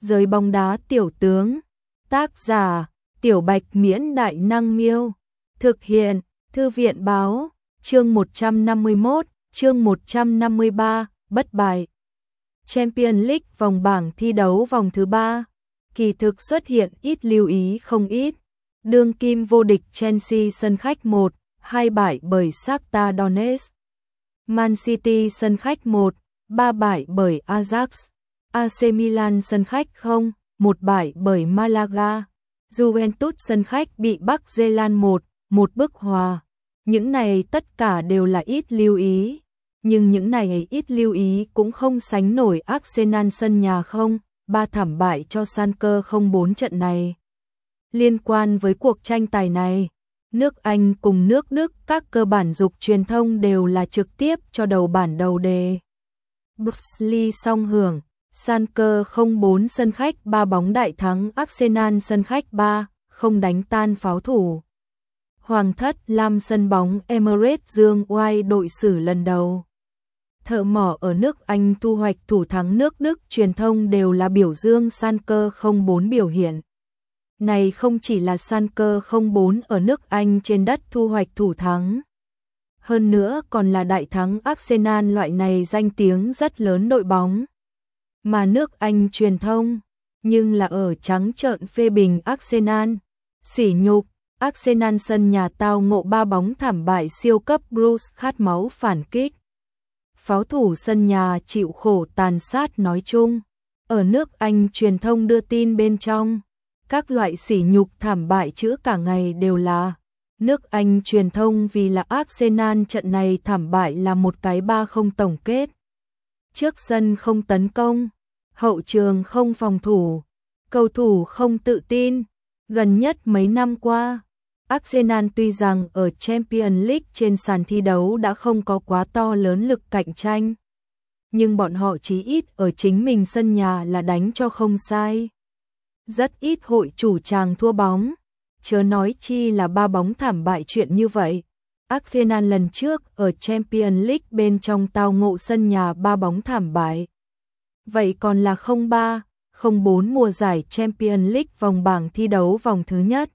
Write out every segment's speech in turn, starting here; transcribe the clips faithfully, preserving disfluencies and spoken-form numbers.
Giới bóng đá tiểu tướng. Tác giả: Tiểu Bạch Miễn Đại Năng Miêu. Thực hiện: Thư viện Báo. Chương một trăm năm mươi mốt, chương một trăm năm mươi ba, bất bại. Champions League vòng bảng thi đấu vòng thứ ba. Kỳ thực xuất hiện ít lưu ý không ít. Đương kim vô địch Chelsea sân khách một, hai bại bởi Shakhtar Donetsk. Man City sân khách một, ba bại bởi Ajax. a xê Milan sân khách không, một bại bởi Malaga. Juventus sân khách bị Bắc Zealand một, một bức hòa. Những này tất cả đều là ít lưu ý, nhưng những này ít lưu ý cũng không sánh nổi Arsenal sân nhà không, ba thảm bại cho Schalke không bốn trận này. Liên quan với cuộc tranh tài này, nước Anh cùng nước Đức các cơ bản dục truyền thông đều là trực tiếp cho đầu bản đầu đề. Burnley song hưởng, Schalke không bốn sân khách ba bóng đại thắng Arsenal sân khách ba, không đánh tan pháo thủ. Hoàng thất Lam sân bóng Emirates dương oai đội xử lần đầu. Thợ mỏ ở nước Anh thu hoạch thủ thắng nước Đức, truyền thông đều là biểu dương Schalke không bốn biểu hiện. Này không chỉ là Schalke không bốn ở nước Anh trên đất thu hoạch thủ thắng. Hơn nữa còn là đại thắng Arsenal loại này danh tiếng rất lớn đội bóng. Mà nước Anh truyền thông, nhưng là ở trắng trợn phê bình Arsenal. Sỉ nhục, Arsenal sân nhà tao ngộ ba bóng thảm bại siêu cấp Blues khát máu phản kích. Pháo thủ sân nhà chịu khổ tàn sát nói chung. Ở nước Anh truyền thông đưa tin bên trong, các loại sỉ nhục thảm bại chữa cả ngày đều là. Nước Anh truyền thông vì là Arsenal trận này thảm bại là một cái ba không tổng kết. Trước sân không tấn công, hậu trường không phòng thủ, cầu thủ không tự tin. Gần nhất mấy năm qua, Arsenal tuy rằng ở Champions League trên sàn thi đấu đã không có quá to lớn lực cạnh tranh, nhưng bọn họ chí ít ở chính mình sân nhà là đánh cho không sai. Rất ít hội chủ tràng thua bóng, chớ nói chi là ba bóng thảm bại chuyện như vậy. Arsenal lần trước ở Champions League bên trong tao ngộ sân nhà ba bóng thảm bại. Vậy còn là không ba, không bốn mùa giải Champions League vòng bảng thi đấu vòng thứ nhất.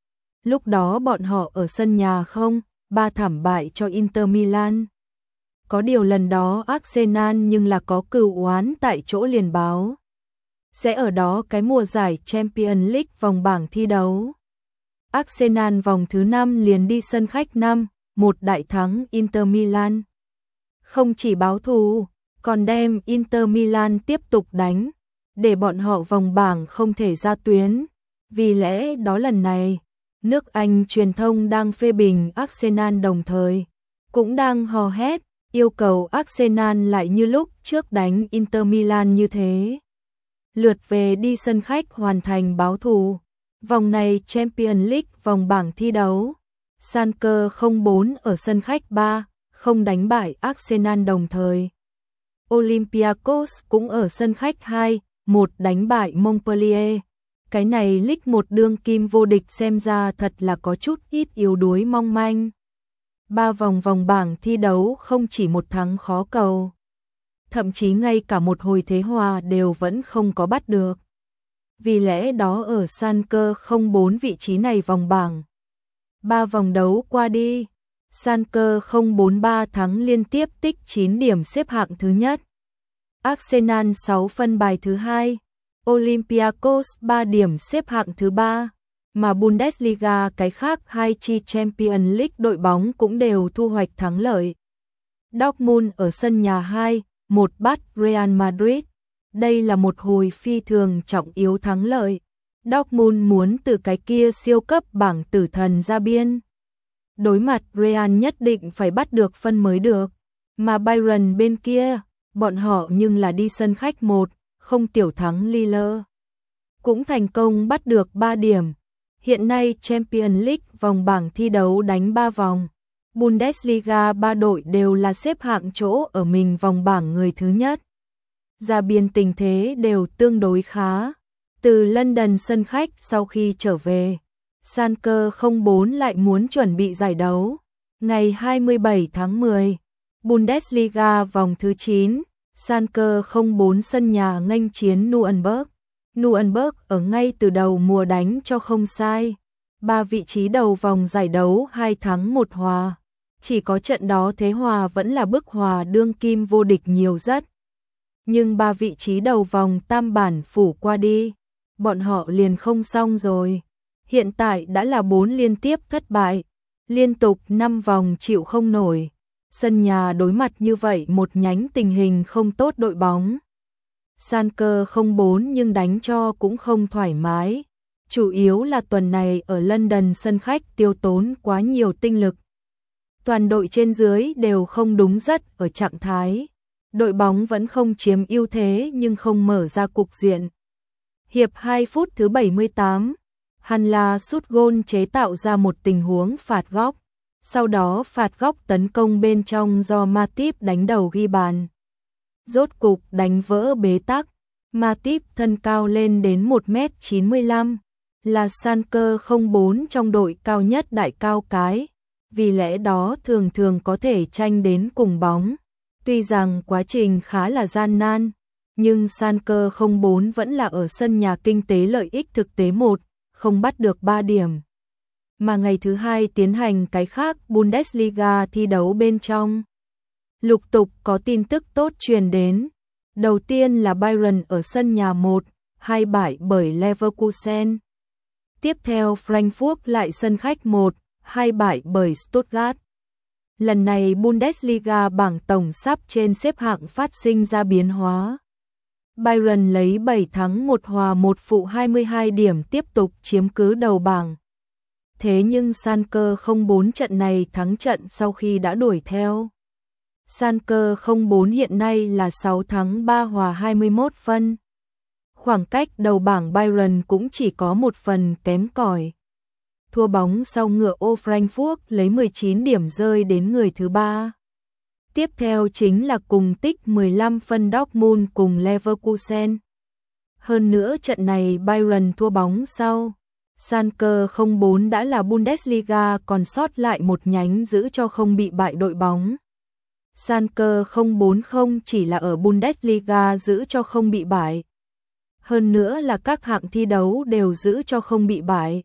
Lúc đó bọn họ ở sân nhà không, ba thảm bại cho Inter Milan. Có điều lần đó Arsenal nhưng là có cừu oán tại chỗ liền báo. Sẽ ở đó cái mùa giải Champions League vòng bảng thi đấu. Arsenal vòng thứ năm liền đi sân khách năm, một đại thắng Inter Milan. Không chỉ báo thù, còn đem Inter Milan tiếp tục đánh, để bọn họ vòng bảng không thể ra tuyến. Vì lẽ đó lần này, nước Anh truyền thông đang phê bình Arsenal đồng thời, cũng đang hò hét, yêu cầu Arsenal lại như lúc trước đánh Inter Milan như thế. Lượt về đi sân khách hoàn thành báo thù. Vòng này Champions League vòng bảng thi đấu, Schalke không bốn ở sân khách ba, không đánh bại Arsenal đồng thời. Olympiacos cũng ở sân khách hai, một đánh bại Montpellier. Cái này League một đương kim vô địch xem ra thật là có chút ít yếu đuối mong manh. Ba vòng vòng bảng thi đấu không chỉ một thắng khó cầu, thậm chí ngay cả một hồi thế hòa đều vẫn không có bắt được. Vì lẽ đó ở Schalke không bốn vị trí này vòng bảng, ba vòng đấu qua đi, Schalke không bốn ba thắng liên tiếp tích chín điểm xếp hạng thứ nhất. Arsenal sáu phân bài thứ hai, Olympiacos ba điểm xếp hạng thứ ba, mà Bundesliga cái khác hai chi Champions League đội bóng cũng đều thu hoạch thắng lợi. Dortmund ở sân nhà hai, một bắt Real Madrid. Đây là một hồi phi thường trọng yếu thắng lợi. Dortmund muốn từ cái kia siêu cấp bảng tử thần ra biên. Đối mặt Real nhất định phải bắt được phân mới được. Mà Bayern bên kia, bọn họ nhưng là đi sân khách một, không tiểu thắng Lille. Cũng thành công bắt được ba điểm. Hiện nay Champions League vòng bảng thi đấu đánh ba vòng. Bundesliga ba đội đều là xếp hạng chỗ ở mình vòng bảng người thứ nhất. Ra biên tình thế đều tương đối khá. Từ London sân khách sau khi trở về, Schalke không bốn lại muốn chuẩn bị giải đấu. Ngày hai mươi bảy tháng mười, Bundesliga vòng thứ chín, Schalke không bốn sân nhà nghênh chiến Nuremberg. Nuremberg ở ngay từ đầu mùa đánh cho không sai. Ba vị trí đầu vòng giải đấu hai thắng một hòa. Chỉ có trận đó thế hòa vẫn là bức hòa đương kim vô địch nhiều rất. Nhưng ba vị trí đầu vòng tam bản phủ qua đi, bọn họ liền không xong rồi. Hiện tại đã là bốn liên tiếp thất bại, liên tục năm vòng chịu không nổi. Sân nhà đối mặt như vậy một nhánh tình hình không tốt đội bóng. Schalke không bốn nhưng đánh cho cũng không thoải mái. Chủ yếu là tuần này ở London sân khách tiêu tốn quá nhiều tinh lực. Toàn đội trên dưới đều không đúng rất ở trạng thái. Đội bóng vẫn không chiếm ưu thế nhưng không mở ra cục diện. Hiệp hai phút thứ bảy mươi tám, Hanla sút gôn chế tạo ra một tình huống phạt góc. Sau đó phạt góc tấn công bên trong do Matip đánh đầu ghi bàn. Rốt cục đánh vỡ bế tắc. Matip thân cao lên đến một mét chín mươi lăm, là Schalke không bốn trong đội cao nhất đại cao cái. Vì lẽ đó thường thường có thể tranh đến cùng bóng. Tuy rằng quá trình khá là gian nan, nhưng Schalke không bốn vẫn là ở sân nhà kinh tế lợi ích thực tế một, không bắt được ba điểm. Mà ngày thứ hai tiến hành cái khác Bundesliga thi đấu bên trong. Lục tục có tin tức tốt truyền đến. Đầu tiên là Bayern ở sân nhà một hai bại bởi Leverkusen. Tiếp theo Frankfurt lại sân khách một hai bại bởi Stuttgart. Lần này Bundesliga bảng tổng sắp trên xếp hạng phát sinh ra biến hóa. Bayern lấy bảy thắng một hòa một phụ hai mươi hai điểm tiếp tục chiếm cứ đầu bảng. Thế nhưng Schalke không bốn trận này thắng trận sau khi đã đuổi theo. Schalke không bốn hiện nay là sáu thắng ba hòa hai mươi mốt phân. Khoảng cách đầu bảng Bayern cũng chỉ có một phần kém cỏi. Thua bóng sau ngựa ô Frankfurt lấy mười chín điểm rơi đến người thứ ba. Tiếp theo chính là cùng tích mười lăm phân Dortmund cùng Leverkusen. Hơn nữa trận này Bayern thua bóng sau. Schalke không bốn đã là Bundesliga còn sót lại một nhánh giữ cho không bị bại đội bóng. Schalke không bốn không chỉ là ở Bundesliga giữ cho không bị bại. Hơn nữa là các hạng thi đấu đều giữ cho không bị bại.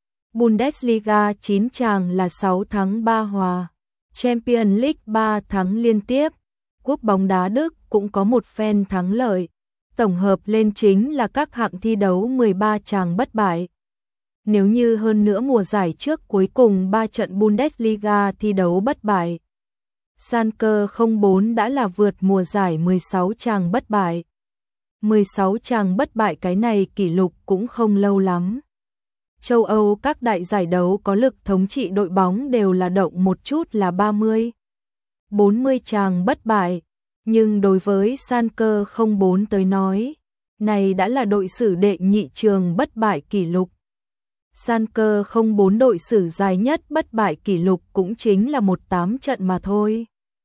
Bundesliga chín chàng là sáu thắng ba hòa. Champions League ba thắng liên tiếp. Cúp bóng đá Đức cũng có một phen thắng lợi. Tổng hợp lên chính là các hạng thi đấu mười ba chàng bất bại. Nếu như hơn nữa mùa giải trước cuối cùng ba trận Bundesliga thi đấu bất bại. Schalke không bốn đã là vượt mùa giải mười sáu chàng bất bại. mười sáu chàng bất bại cái này kỷ lục cũng không lâu lắm. Châu Âu các đại giải đấu có lực thống trị đội bóng đều là động một chút là ba mươi, bốn mươi chàng bất bại. Nhưng đối với Schalke không bốn tới nói, này đã là đội sử đệ nhị trường bất bại kỷ lục. Schalke không bốn đội sử dài nhất bất bại kỷ lục cũng chính là mười tám trận mà thôi.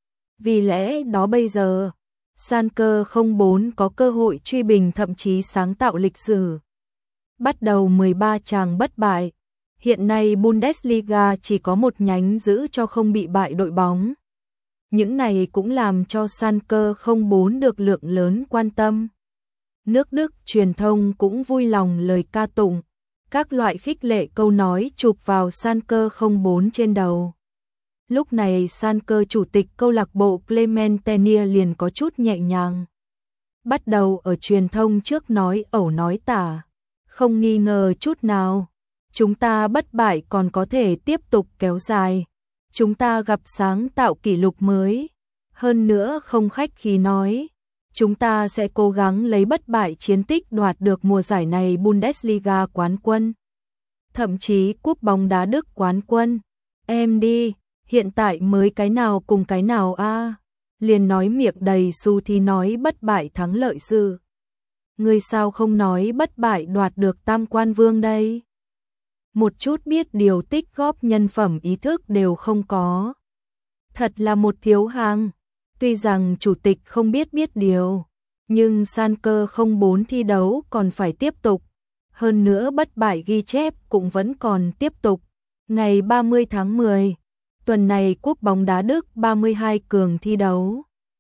Vì lẽ đó bây giờ, Schalke không bốn có cơ hội truy bình thậm chí sáng tạo lịch sử. Bắt đầu mười ba chàng bất bại, hiện nay Bundesliga chỉ có một nhánh giữ cho không bị bại đội bóng. Những này cũng làm cho Schalke không bốn được lượng lớn quan tâm. Nước Đức truyền thông cũng vui lòng lời ca tụng, các loại khích lệ câu nói chụp vào Schalke không bốn trên đầu. Lúc này Schalke chủ tịch câu lạc bộ Clement Tenier liền có chút nhẹ nhàng. Bắt đầu ở truyền thông trước nói ẩu nói tả, không nghi ngờ chút nào. Chúng ta bất bại còn có thể tiếp tục kéo dài. Chúng ta gặp sáng tạo kỷ lục mới. Hơn nữa không khách khí nói, chúng ta sẽ cố gắng lấy bất bại chiến tích đoạt được mùa giải này Bundesliga quán quân. Thậm chí cúp bóng đá Đức quán quân. Em đi, hiện tại mới cái nào cùng cái nào a? À? Liền nói miệng đầy su thì nói bất bại thắng lợi sự. Người sao không nói bất bại đoạt được tam quan vương đây? Một chút biết điều tích góp nhân phẩm ý thức đều không có. Thật là một thiếu hàng. Tuy rằng chủ tịch không biết biết điều, nhưng Schalke không bốn thi đấu còn phải tiếp tục. Hơn nữa bất bại ghi chép cũng vẫn còn tiếp tục. Ngày ba mươi tháng mười, tuần này cúp bóng đá Đức ba mươi hai cường thi đấu.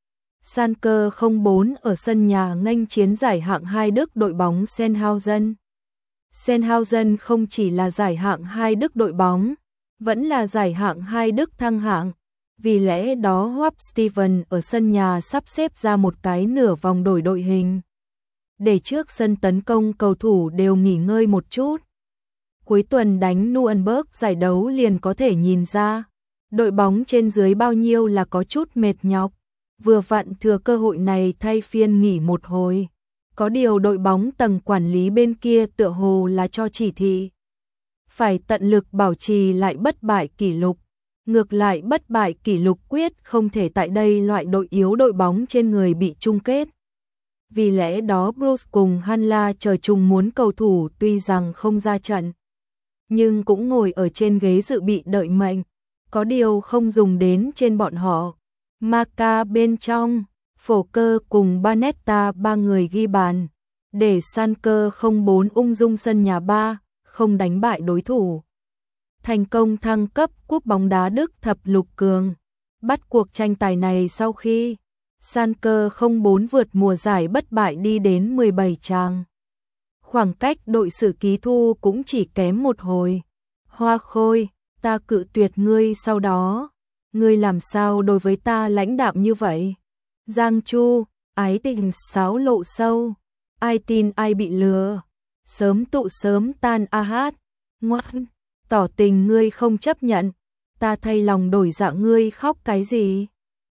Schalke không bốn ở sân nhà nghênh chiến giải hạng hai Đức đội bóng Sennhausen. Sennhausen không chỉ là giải hạng hai Đức đội bóng, vẫn là giải hạng hai Đức thăng hạng. Vì lẽ đó Horst Steven ở sân nhà sắp xếp ra một cái nửa vòng đổi đội hình, để trước sân tấn công cầu thủ đều nghỉ ngơi một chút. Cuối tuần đánh Nuremberg giải đấu liền có thể nhìn ra, đội bóng trên dưới bao nhiêu là có chút mệt nhọc, vừa vặn thừa cơ hội này thay phiên nghỉ một hồi. Có điều đội bóng tầng quản lý bên kia tựa hồ là cho chỉ thị phải tận lực bảo trì lại bất bại kỷ lục. Ngược lại bất bại kỷ lục quyết không thể tại đây loại đội yếu đội bóng trên người bị chung kết. Vì lẽ đó Bruce cùng Hanla chờ chung muốn cầu thủ tuy rằng không ra trận, nhưng cũng ngồi ở trên ghế dự bị đợi mệnh. Có điều không dùng đến trên bọn họ. Maka bên trong, Phổ Cơ cùng Banetta ba người ghi bàn, để Schalke không bốn ung dung sân nhà ba, không đánh bại đối thủ. Thành công thăng cấp cúp bóng đá Đức thập lục cường. Bắt cuộc tranh tài này sau khi Schalke không bốn vượt mùa giải bất bại đi đến mười bảy trang. Khoảng cách đội sử ký thu cũng chỉ kém một hồi. Hoa Khôi, ta cự tuyệt ngươi sau đó. Ngươi làm sao đối với ta lãnh đạm như vậy? Giang Chu, ái tình sáo lộ sâu. Ai tin ai bị lừa. Sớm tụ sớm tan a hát. Ngoan, tỏ tình ngươi không chấp nhận. Ta thay lòng đổi dạ ngươi khóc cái gì?